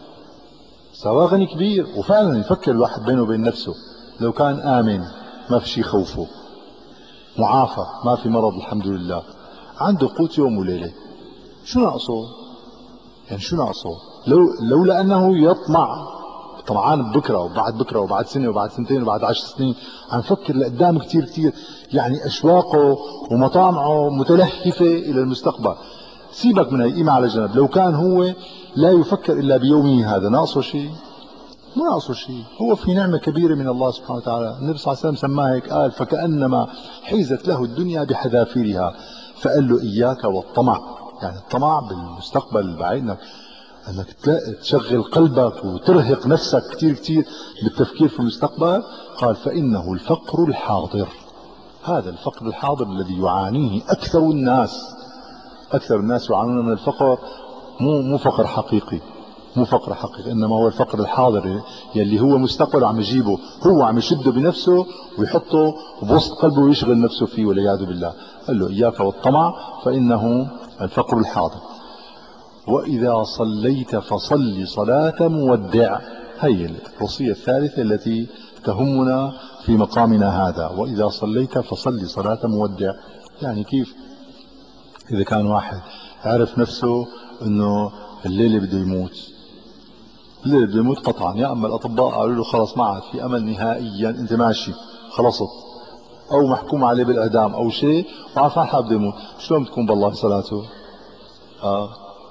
سواه غني كبير. وفعلا يفكر الواحد بينه وبين نفسه، لو كان آمن ما في شيء خوفه، معافى ما في مرض الحمد لله، عنده قوت يوم وليلة، شو ناقصه؟ يعني شو ناقصه؟ لو لولا أنه يطمع، طمعان بكرة وبعد بكرة وبعد سنة وبعد سنتين وبعد عشر سنين، عم يفكر لقدام كتير كتير، يعني أشواقه ومطامعه متلهفة إلى المستقبل. سيبك من هي، قيمة على جنب. لو كان هو لا يفكر إلا بيومه هذا، ناقصه شيء؟ مو ناقصه شيء، هو في نعمة كبيرة من الله سبحانه وتعالى. النبي صلى الله عليه وسلم سماها هيك، قال فكأنما حيزت له الدنيا بحذافيرها. فقال له إياك والطمع، يعني الطمع بالمستقبل البعيد، انك انك تشغل قلبك وترهق نفسك كثير كثير بالتفكير في المستقبل. قال فإنه الفقر الحاضر، هذا الفقر الحاضر الذي يعانيه أكثر الناس. أكثر الناس يعانون من الفقر، مو مو فقر حقيقي، مو فقر حقيقي، انما هو الفقر الحاضر يلي هو مستقبله عم يجيبه، هو عم يشده بنفسه ويحطه بوسط قلبه ويشغل نفسه فيه والعياذ بالله. قال له اياك والطمع فانه الفقر الحاضر. واذا صليت فصل صلاة مودع، هي الوصية الثالثة التي تهمنا في مقامنا هذا. واذا صليت فصل صلاة مودع، يعني كيف؟ اذا كان واحد عرف نفسه انه الليلة بده يموت، الليلة بده يموت قطعا، يا اما الاطباء قالوا له خلص ما عاد في امل نهائيا، انت ماشي خلصت، او محكوم عليه بالاعدام او شيء، وعارف حاله بده يموت، شلون بتكون بالله صلاته؟ اه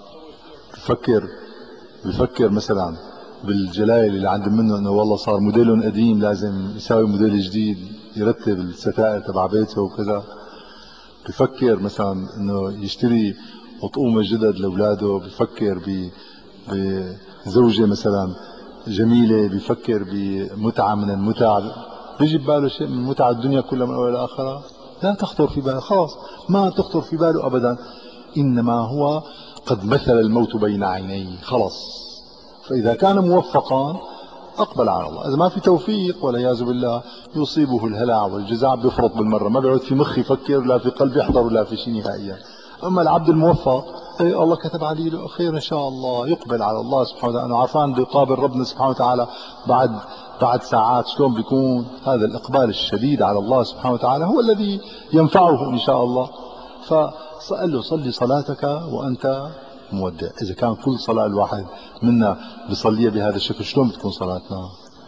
بفكر بفكر مثلا بالجلايل اللي عند منه، انه والله صار موديل قديم لازم يساوي موديل جديد، يرتب الستائر تبع بيته وكذا. بفكر مثلا انه يشتري أطقمة جدد لاولاده، بفكر ب بزوجة مثلا جميلة، بيفكر بمتعة من المتع، بيجي بباله شيء من متع الدنيا كلها من أول لآخرها؟ لا تخطر في باله، خلاص ما تخطر في باله أبدا. إنما هو قد مثل الموت بين عينيه خلاص. فإذا كان موفقا أقبل على الله، إذا ما في توفيق والعياذ بالله يصيبه الهلع والجزع، بيفرط بالمرة، ما بيعود في مخ يفكر، لا في قلب يحضر ولا في شيء نهائيا. أما العبد الموفق أي الله كتب عليه له خير إن شاء الله، يقبل على الله سبحانه وتعالى، أنا عارفان بده يقابل ربنا سبحانه وتعالى بعد بعد ساعات. شلون بيكون هذا الإقبال الشديد على الله سبحانه وتعالى هو الذي ينفعه إن شاء الله. فقال له صلي صلاتك وأنت مودع. إذا كان كل صلاة الواحد منا بصليها بهذا الشكل، شلون بتكون صلاتنا؟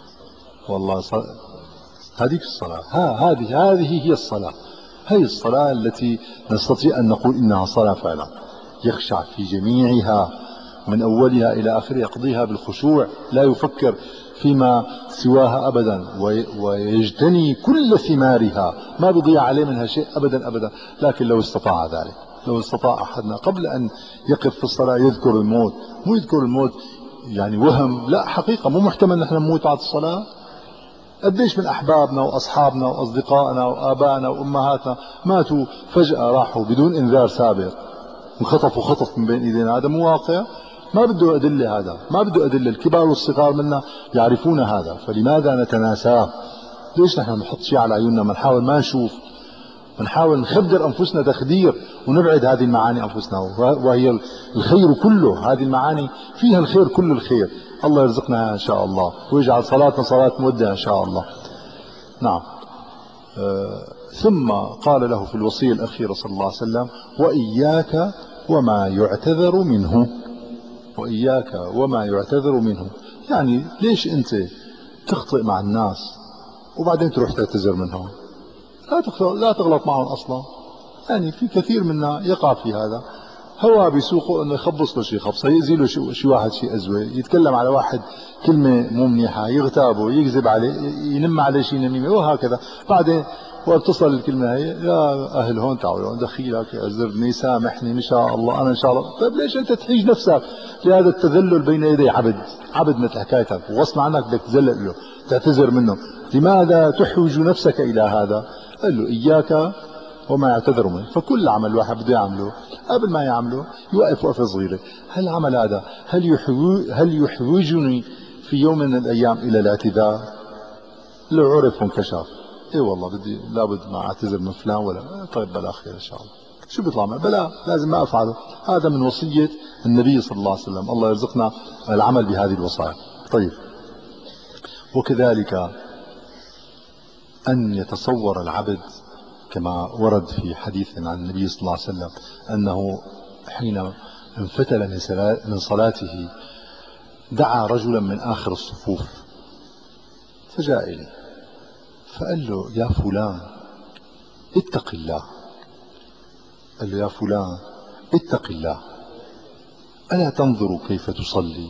والله صل... هذه الصلاة، ها هذه هذه هي الصلاة، هي الصلاة التي نستطيع أن نقول إنها صلاة فعلا. يخشع في جميعها من أولها إلى آخرها، يقضيها بالخشوع، لا يفكر فيما سواها أبدا، ويجتني كل ثمارها، ما بيضيع عليه منها شيء أبدا أبدا. لكن لو استطاع ذلك، لو استطاع أحدنا قبل أن يقف في الصلاة يذكر الموت، مو يذكر الموت يعني وهم، لا حقيقة، مو محتمل نحن نموت بعد الصلاة. قديش من أحبابنا وأصحابنا وأصدقائنا وآبائنا وأمهاتنا ماتوا فجأة، راحوا بدون إنذار سابق، انخطفوا خطف من بين إيدينا. هذا مو واقع، ما بده أدلة، هذا ما بده أدلة. الكبار والصغار منا يعرفون هذا، فلماذا نتناساه؟ ليش نحن نحط شيء على عيوننا، ما نحاول ما نشوف، ونحاول نخدر أنفسنا تخدير ونبعد هذه المعاني أنفسنا، وهي الخير كله. هذه المعاني فيها الخير، كل الخير. الله يرزقنا إن شاء الله، ويجعل صلاتنا صلاة مودع إن شاء الله. نعم. آه ثم قال له في الوصية الأخيرة صلى الله عليه وسلم: وإياك وما يعتذر منه. وإياك وما يعتذر منه، يعني ليش أنت تخطئ مع الناس وبعدين تروح تعتذر منهم؟ لا تغلط, لا تغلط معهم أصلا. يعني في كثير منا يقع في هذا، هو بيسوقه انه يخبص له شيء خبصه، يأذي له شي واحد شيء أزوة، يتكلم على واحد كلمة مو منيحة، يغتابه، يكذب عليه، ينم عليه شيء نميمة، وهكذا. بعدين واتصل الكلمة هي: يا أهل هون تعالوا دخيلك، اعذرني، سامحني، إن شاء الله أنا إن شاء الله. طيب ليش أنت تحيج نفسك لهذا التذلل بين يدي عبد؟ عبد مثل حكايتك وغصب عنك بدك تذلل له، تعتذر منه. لماذا تحوج نفسك إلى هذا؟ قال له: إياك وما يعتذر منه. فكل عمل واحد بده يعمله قبل ما يعمله يوقف وقفة صغيرة. هل عمل هذا هل يحوج هل يحوجني في يوم من الأيام إلى الاعتذار؟ لو عرف وانكشف، اي والله بدي لابد ما اعتذر من فلان، ولا طيب بلا خير ان شاء الله، شو بيطلع معي؟ بلا لازم ما افعله. هذا من وصية النبي صلى الله عليه وسلم. الله يرزقنا العمل بهذه الوصايا. طيب، وكذلك أن يتصور العبد كما ورد في حديث عن النبي صلى الله عليه وسلم أنه حين انفتل من صلاته دعا رجلا من آخر الصفوف، فجاء إليه فقال له: يا فلان اتق الله. قال له: يا فلان اتق الله، ألا تنظر كيف تصلي؟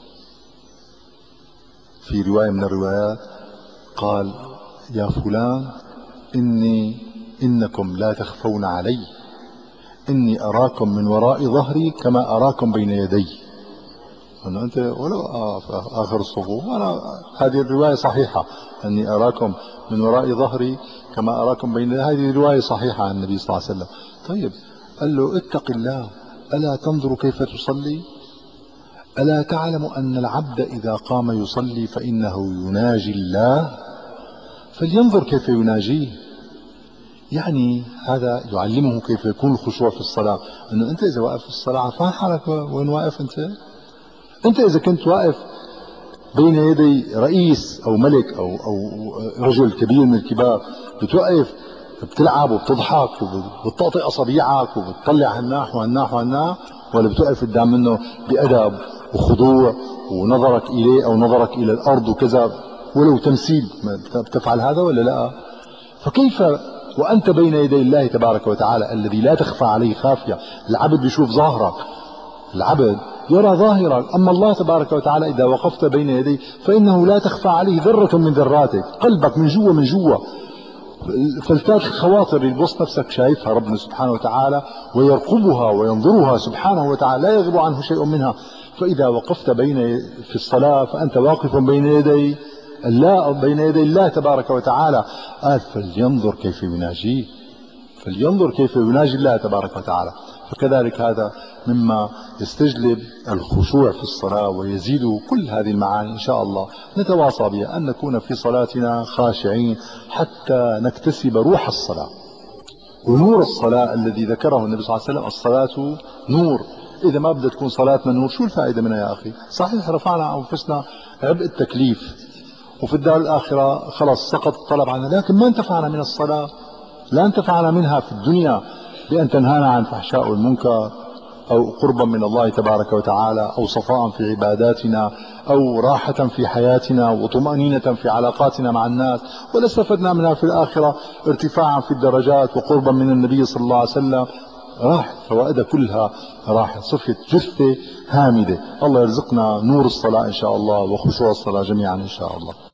في رواية من الروايات قال: يا فلان إني إنكم لا تخفون علي، إني أراكم من وراء ظهري كما أراكم بين يدي. أنا أنت ولو آخر الصفوف، أنا هذه الرواية صحيحة، أني أراكم من وراء ظهري كما أراكم بين يدي. هذه رواية صحيحة عن النبي صلى الله عليه وسلم. طيب، قال له: اتق الله، ألا تنظر كيف تصلي؟ ألا تعلم أن العبد إذا قام يصلي فإنه يناجي الله، فلينظر كيف يناجيه. يعني هذا يعلمه كيف يكون الخشوع في الصلاة. أنه أنت إذا واقف في الصلاة عارفان حالك وين واقف. أنت أنت إذا كنت واقف بين يدي رئيس أو ملك أو أو رجل كبير من الكبار، بتوقف بتلعب وبتضحك وبتطأطئ أصابيعك وبتطلع هالناح وهالناح وهالناح، ولا بتوقف قدام منه بأدب وخضوع ونظرك إليه أو نظرك إلى الأرض وكذا ولو تمثيل؟ بتفعل هذا ولا لا؟ فكيف وأنت بين يدي الله تبارك وتعالى الذي لا تخفى عليه خافية؟ العبد بيشوف ظاهرك، العبد يرى ظاهرك، أما الله تبارك وتعالى إذا وقفت بين يديه فإنه لا تخفى عليه ذرة من ذراتك، قلبك من جوا من جوا، فلتات الخواطر اللي بوسط نفسك شايفها ربنا سبحانه وتعالى ويرقبها وينظرها سبحانه وتعالى، لا يغيب عنه شيء منها. فإذا وقفت بين في الصلاة فأنت واقف بين يدي الله، بين يدي الله تبارك وتعالى. قال فلينظر كيف يناجيه، فلينظر كيف يناجي الله تبارك وتعالى. فكذلك هذا مما يستجلب الخشوع في الصلاة ويزيد كل هذه المعاني. إن شاء الله نتواصى بها أن نكون في صلاتنا خاشعين حتى نكتسب روح الصلاة ونور الصلاة الذي ذكره النبي صلى الله عليه وسلم. الصلاة نور، إذا ما بدها تكون صلاتنا نور شو الفائدة منها يا أخي؟ صحيح رفعنا عن أنفسنا عبء التكليف وفي الدار الآخرة خلاص سقط الطلب عنها، لكن ما انتفعنا من الصلاة، لا انتفعنا منها في الدنيا بأن تنهانا عن فحشاء والمنكر أو قربا من الله تبارك وتعالى أو صفاء في عباداتنا أو راحة في حياتنا وطمأنينة في علاقاتنا مع الناس، ولا استفدنا منها في الآخرة ارتفاعا في الدرجات وقربا من النبي صلى الله عليه وسلم. راح فوائدها كلها راح صفت جثة هامدة. الله يرزقنا نور الصلاة إن شاء الله وخشوع الصلاة جميعا إن شاء الله.